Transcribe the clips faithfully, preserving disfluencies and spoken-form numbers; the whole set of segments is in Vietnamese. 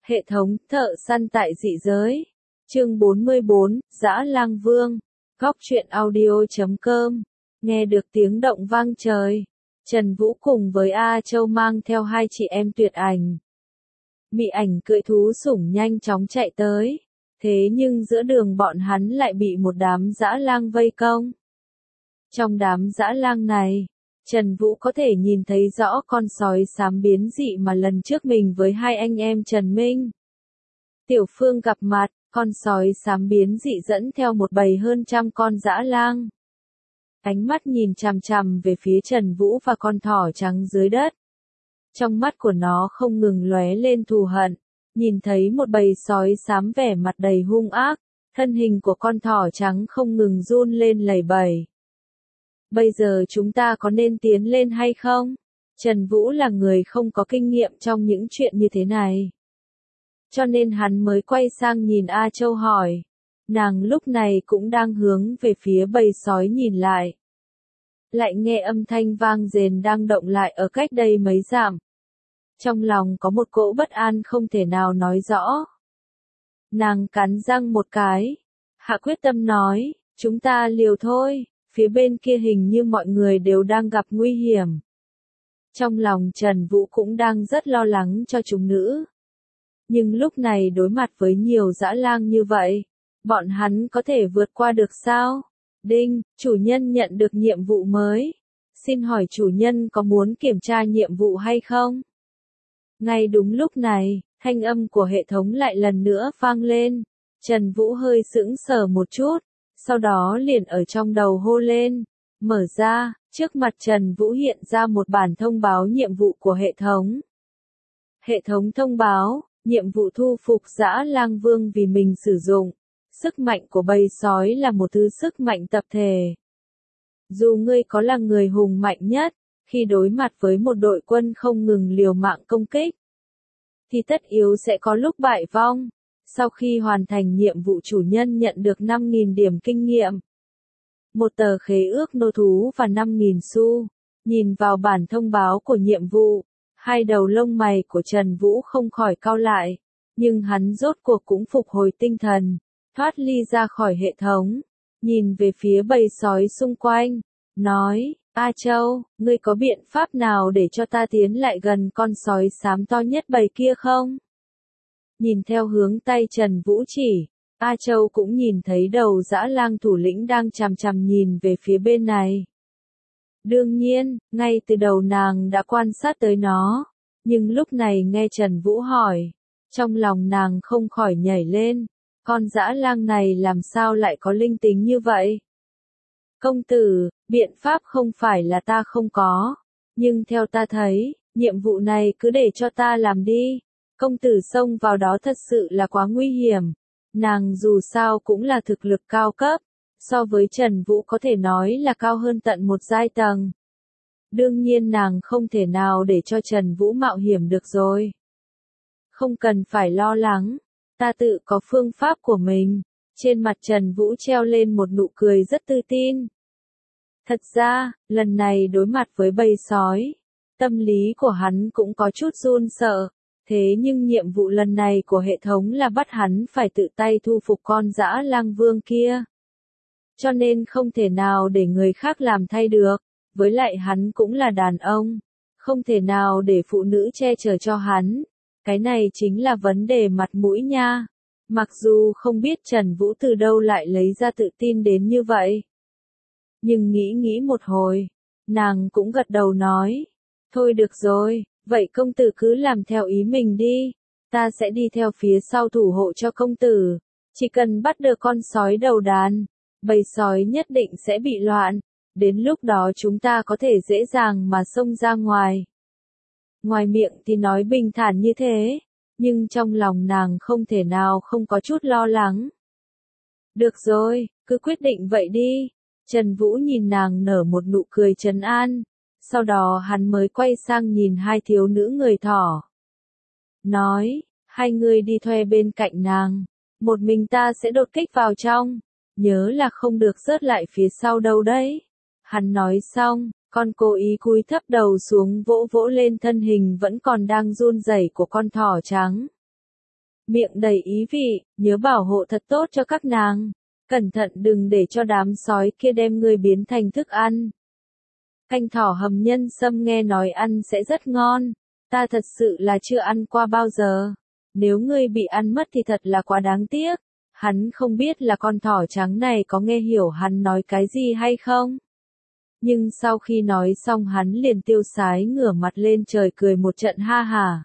Hệ thống thợ săn tại dị giới. Chương bốn mươi bốn, Dã Lang Vương. Góc truyện audio chấm com. Nghe được tiếng động vang trời. Trần Vũ cùng với A Châu mang theo hai chị em Tuyệt Ảnh. Mị Ảnh cưỡi thú sủng nhanh chóng chạy tới. Thế nhưng giữa đường bọn hắn lại bị một đám dã lang vây công. Trong đám dã lang này, Trần Vũ có thể nhìn thấy rõ con sói xám biến dị mà lần trước mình với hai anh em Trần Minh, Tiểu Phương gặp mặt, con sói xám biến dị dẫn theo một bầy hơn trăm con dã lang. Ánh mắt nhìn chằm chằm về phía Trần Vũ và con thỏ trắng dưới đất. Trong mắt của nó không ngừng lóe lên thù hận, nhìn thấy một bầy sói xám vẻ mặt đầy hung ác, thân hình của con thỏ trắng không ngừng run lên lẩy bẩy. Bây giờ chúng ta có nên tiến lên hay không? Trần Vũ là người không có kinh nghiệm trong những chuyện như thế này. Cho nên hắn mới quay sang nhìn A Châu hỏi. Nàng lúc này cũng đang hướng về phía bầy sói nhìn lại. Lại nghe âm thanh vang rền đang động lại ở cách đây mấy dặm. Trong lòng có một cỗ bất an không thể nào nói rõ. Nàng cắn răng một cái. Hạ quyết tâm nói, chúng ta liều thôi. Phía bên kia hình như mọi người đều đang gặp nguy hiểm. Trong lòng Trần Vũ cũng đang rất lo lắng cho chúng nữ. Nhưng lúc này đối mặt với nhiều dã lang như vậy, bọn hắn có thể vượt qua được sao? Đinh, chủ nhân nhận được nhiệm vụ mới. Xin hỏi chủ nhân có muốn kiểm tra nhiệm vụ hay không? Ngay đúng lúc này, thanh âm của hệ thống lại lần nữa vang lên. Trần Vũ hơi sững sờ một chút. Sau đó liền ở trong đầu hô lên, mở ra, trước mặt Trần Vũ hiện ra một bản thông báo nhiệm vụ của hệ thống. Hệ thống thông báo, nhiệm vụ thu phục dã lang vương vì mình sử dụng. Sức mạnh của bầy sói là một thứ sức mạnh tập thể. Dù ngươi có là người hùng mạnh nhất, khi đối mặt với một đội quân không ngừng liều mạng công kích, thì tất yếu sẽ có lúc bại vong. Sau khi hoàn thành nhiệm vụ chủ nhân nhận được năm nghìn điểm kinh nghiệm, một tờ khế ước nô thú và năm nghìn xu. Nhìn vào bản thông báo của nhiệm vụ, hai đầu lông mày của Trần Vũ không khỏi cau lại, nhưng hắn rốt cuộc cũng phục hồi tinh thần, thoát ly ra khỏi hệ thống, nhìn về phía bầy sói xung quanh, nói, A Châu, ngươi có biện pháp nào để cho ta tiến lại gần con sói xám to nhất bầy kia không? Nhìn theo hướng tay Trần Vũ chỉ, A Châu cũng nhìn thấy đầu dã lang thủ lĩnh đang chằm chằm nhìn về phía bên này. Đương nhiên, ngay từ đầu nàng đã quan sát tới nó, nhưng lúc này nghe Trần Vũ hỏi, trong lòng nàng không khỏi nhảy lên, con dã lang này làm sao lại có linh tính như vậy? Công tử, biện pháp không phải là ta không có, nhưng theo ta thấy, nhiệm vụ này cứ để cho ta làm đi. Công tử xông vào đó thật sự là quá nguy hiểm. Nàng dù sao cũng là thực lực cao cấp, so với Trần Vũ có thể nói là cao hơn tận một giai tầng. Đương nhiên nàng không thể nào để cho Trần Vũ mạo hiểm được rồi. Không cần phải lo lắng, ta tự có phương pháp của mình. Trên mặt Trần Vũ treo lên một nụ cười rất tự tin. Thật ra, lần này đối mặt với bầy sói, tâm lý của hắn cũng có chút run sợ. Thế nhưng nhiệm vụ lần này của hệ thống là bắt hắn phải tự tay thu phục con dã lang vương kia. Cho nên không thể nào để người khác làm thay được, với lại hắn cũng là đàn ông, không thể nào để phụ nữ che chở cho hắn. Cái này chính là vấn đề mặt mũi nha. Mặc dù không biết Trần Vũ từ đâu lại lấy ra tự tin đến như vậy. Nhưng nghĩ nghĩ một hồi, nàng cũng gật đầu nói, thôi được rồi. Vậy công tử cứ làm theo ý mình đi, ta sẽ đi theo phía sau thủ hộ cho công tử, chỉ cần bắt được con sói đầu đàn, bầy sói nhất định sẽ bị loạn, đến lúc đó chúng ta có thể dễ dàng mà xông ra ngoài. Ngoài miệng thì nói bình thản như thế, nhưng trong lòng nàng không thể nào không có chút lo lắng. Được rồi, cứ quyết định vậy đi. Trần Vũ nhìn nàng nở một nụ cười trấn an. Sau đó hắn mới quay sang nhìn hai thiếu nữ người thỏ. Nói, hai người đi thuê bên cạnh nàng. Một mình ta sẽ đột kích vào trong. Nhớ là không được rớt lại phía sau đâu đấy. Hắn nói xong, con cố ý cúi thấp đầu xuống vỗ vỗ lên thân hình vẫn còn đang run rẩy của con thỏ trắng. miệng đầy ý vị, nhớ bảo hộ thật tốt cho các nàng. Cẩn thận đừng để cho đám sói kia đem ngươi biến thành thức ăn. Canh thỏ hầm nhân sâm nghe nói ăn sẽ rất ngon. Ta thật sự là chưa ăn qua bao giờ. Nếu ngươi bị ăn mất thì thật là quá đáng tiếc. Hắn không biết là con thỏ trắng này có nghe hiểu hắn nói cái gì hay không. Nhưng sau khi nói xong hắn liền tiêu sái ngửa mặt lên trời cười một trận ha hả.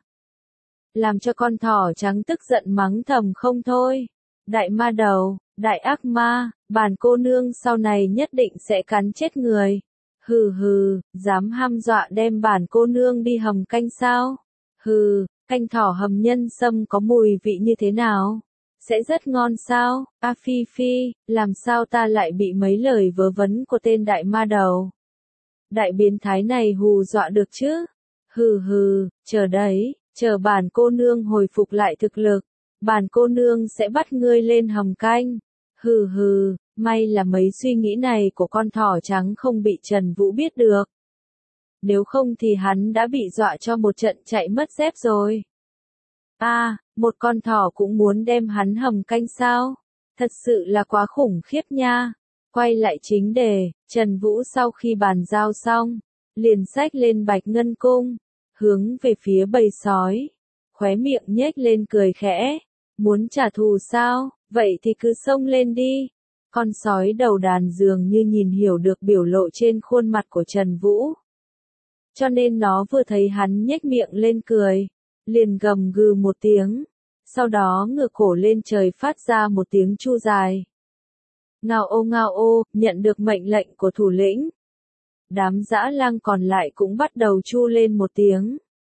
Làm cho con thỏ trắng tức giận mắng thầm không thôi. Đại ma đầu, đại ác ma, bản cô nương sau này nhất định sẽ cắn chết người. Hừ hừ, dám ham dọa đem bản cô nương đi hầm canh sao? Hừ, canh thỏ hầm nhân sâm có mùi vị như thế nào? Sẽ rất ngon sao? A Phi Phi, làm sao ta lại bị mấy lời vớ vẩn của tên đại ma đầu? Đại biến thái này hù dọa được chứ? Hừ hừ, chờ đấy, chờ bản cô nương hồi phục lại thực lực. Bản cô nương sẽ bắt ngươi lên hầm canh. Hừ hừ, may là mấy suy nghĩ này của con thỏ trắng không bị Trần Vũ biết được. Nếu không thì hắn đã bị dọa cho một trận chạy mất dép rồi. A, à, một con thỏ cũng muốn đem hắn hầm canh sao? Thật sự là quá khủng khiếp nha. Quay lại chính đề, Trần Vũ sau khi bàn giao xong, liền xách lên Bạch Ngân Cung, hướng về phía bầy sói. Khóe miệng nhếch lên cười khẽ. Muốn trả thù sao? Vậy thì cứ xông lên đi. Con sói đầu đàn dường như nhìn hiểu được biểu lộ trên khuôn mặt của Trần Vũ. Cho nên nó vừa thấy hắn nhếch miệng lên cười, liền gầm gừ một tiếng, sau đó ngửa cổ lên trời phát ra một tiếng chu dài. Ngao ô ngao ô, nhận được mệnh lệnh của thủ lĩnh. Đám dã lang còn lại cũng bắt đầu chu lên một tiếng.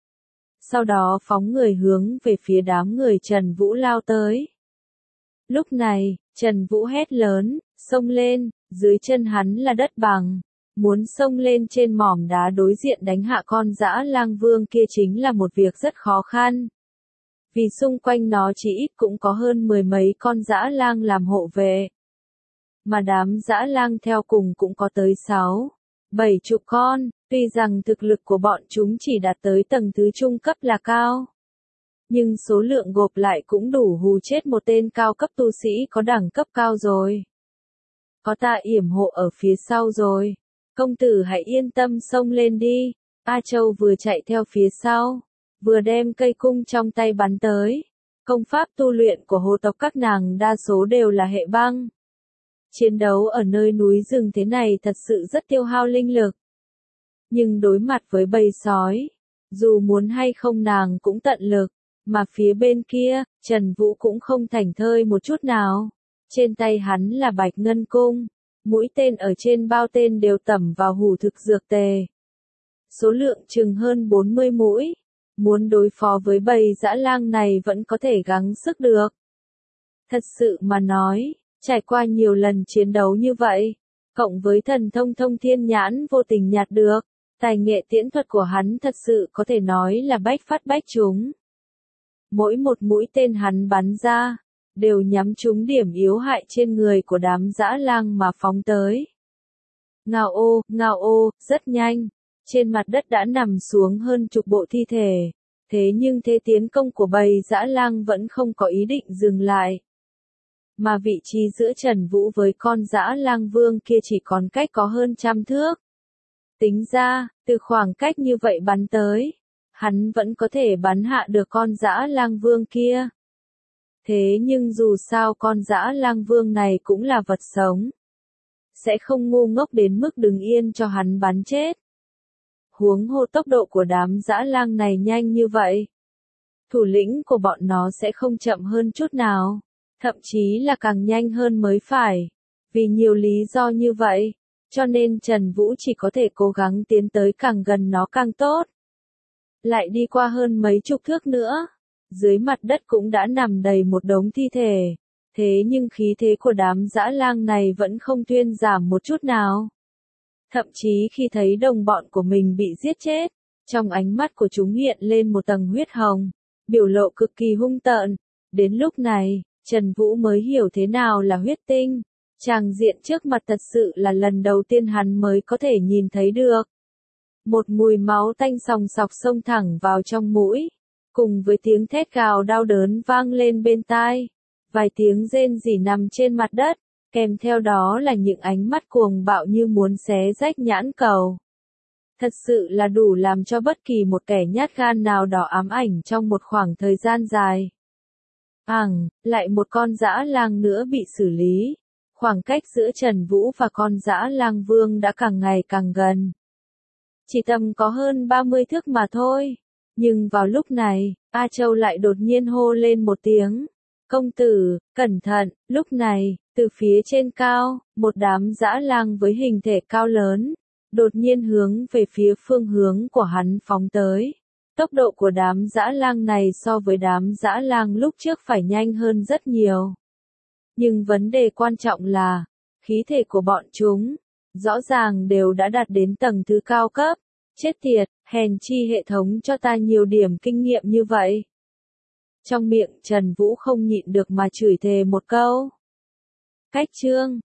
Sau đó phóng người hướng về phía đám người Trần Vũ lao tới. Lúc này, Trần Vũ hét lớn, xông lên, dưới chân hắn là đất bằng. Muốn xông lên trên mỏm đá đối diện đánh hạ con dã lang vương kia chính là một việc rất khó khăn. Vì xung quanh nó chỉ ít cũng có hơn mười mấy con dã lang làm hộ vệ. Mà đám dã lang theo cùng cũng có tới sáu, bảy chục con, tuy rằng thực lực của bọn chúng chỉ đạt tới tầng thứ trung cấp là cao. Nhưng số lượng gộp lại cũng đủ hù chết một tên cao cấp tu sĩ có đẳng cấp cao rồi. Có ta yểm hộ ở phía sau rồi. Công tử hãy yên tâm xông lên đi. A Châu vừa chạy theo phía sau, vừa đem cây cung trong tay bắn tới. Công pháp tu luyện của hồ tộc các nàng đa số đều là hệ băng. Chiến đấu ở nơi núi rừng thế này thật sự rất tiêu hao linh lực. Nhưng đối mặt với bầy sói, dù muốn hay không nàng cũng tận lực. Mà phía bên kia, Trần Vũ cũng không thảnh thơi một chút nào. Trên tay hắn là Bạch Ngân Cung. Mũi tên ở trên bao tên đều tẩm vào hủ thực dược tề. Số lượng chừng hơn bốn mươi mũi. Muốn đối phó với bầy dã lang này vẫn có thể gắng sức được. Thật sự mà nói, trải qua nhiều lần chiến đấu như vậy, cộng với thần thông thông thiên nhãn vô tình nhạt được, tài nghệ tiễn thuật của hắn thật sự có thể nói là bách phát bách trúng. Mỗi một mũi tên hắn bắn ra, đều nhắm trúng điểm yếu hại trên người của đám dã lang mà phóng tới. Ngao ô, ngao ô, rất nhanh, trên mặt đất đã nằm xuống hơn chục bộ thi thể, thế nhưng thế tiến công của bầy dã lang vẫn không có ý định dừng lại. Mà vị trí giữa Trần Vũ với con dã lang vương kia chỉ còn cách có hơn trăm thước. Tính ra, từ khoảng cách như vậy bắn tới, hắn vẫn có thể bắn hạ được con dã lang vương kia. Thế nhưng dù sao con dã lang vương này cũng là vật sống. Sẽ không ngu ngốc đến mức đứng yên cho hắn bắn chết. Huống hồ tốc độ của đám dã lang này nhanh như vậy. Thủ lĩnh của bọn nó sẽ không chậm hơn chút nào. Thậm chí là càng nhanh hơn mới phải. Vì nhiều lý do như vậy, cho nên Trần Vũ chỉ có thể cố gắng tiến tới càng gần nó càng tốt. Lại đi qua hơn mấy chục thước nữa. Dưới mặt đất cũng đã nằm đầy một đống thi thể. Thế nhưng khí thế của đám dã lang này vẫn không thuyên giảm một chút nào. Thậm chí khi thấy đồng bọn của mình bị giết chết, trong ánh mắt của chúng hiện lên một tầng huyết hồng, biểu lộ cực kỳ hung tợn. Đến lúc này, Trần Vũ mới hiểu thế nào là huyết tinh. Tràng diện trước mặt thật sự là lần đầu tiên hắn mới có thể nhìn thấy được. Một mùi máu tanh sòng sọc xông thẳng vào trong mũi. cùng với tiếng thét gào đau đớn vang lên bên tai, vài tiếng rên rỉ nằm trên mặt đất, kèm theo đó là những ánh mắt cuồng bạo như muốn xé rách nhãn cầu. Thật sự là đủ làm cho bất kỳ một kẻ nhát gan nào đó ám ảnh trong một khoảng thời gian dài. Ằng, lại một con dã lang nữa bị xử lý. Khoảng cách giữa Trần Vũ và con dã lang vương đã càng ngày càng gần. Chỉ tầm có hơn ba mươi thước mà thôi. Nhưng vào lúc này, A Châu lại đột nhiên hô lên một tiếng. Công tử, cẩn thận, lúc này, từ phía trên cao, một đám dã lang với hình thể cao lớn, đột nhiên hướng về phía phương hướng của hắn phóng tới. Tốc độ của đám dã lang này so với đám dã lang lúc trước phải nhanh hơn rất nhiều. Nhưng vấn đề quan trọng là, khí thể của bọn chúng, rõ ràng đều đã đạt đến tầng thứ cao cấp. Chết tiệt, hèn chi hệ thống cho ta nhiều điểm kinh nghiệm như vậy. Trong miệng Trần Vũ không nhịn được mà chửi thề một câu. Cách chương